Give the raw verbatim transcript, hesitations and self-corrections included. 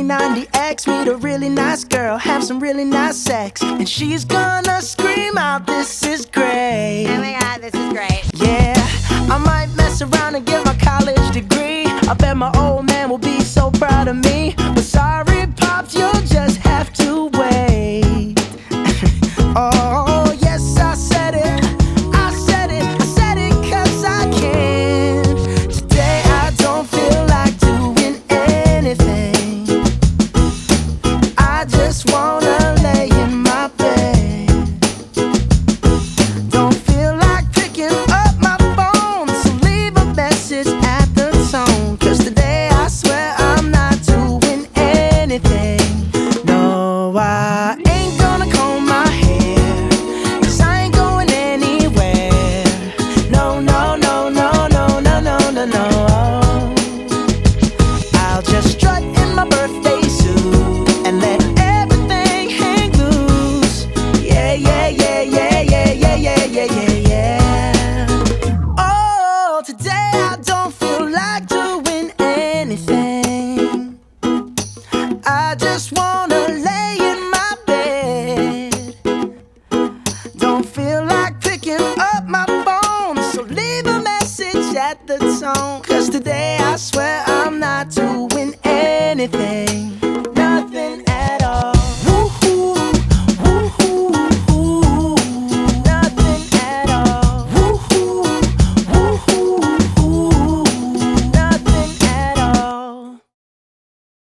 twenty ninety X, meet a really nice girl, have some really nice sex, and she's gonna scream out, "This is great." Oh my god, this is great. Yeah, I might mess around and get my college degree. I bet my old man will be so proud of me. But sorry, Pops, you'll just have to wait. Oh, yes, I said it. I said it. I said it 'cause I can. Today I don't feel like doing anything. I just wanna lay in my bed. Don't feel like picking up my phone, so leave a message at the tone. 'Cause today I swear I'm not doing anything. No, I ain't gonna comb my hair, 'cause I ain't going anywhere. No, no, no, no, no, no, no, no, no. I'll just strut in my birthday suit and let everything hang loose. Yeah, yeah, yeah, yeah, yeah, yeah, yeah, yeah, yeah, yeah. Oh, today I don't feel like doing anything. I just wanna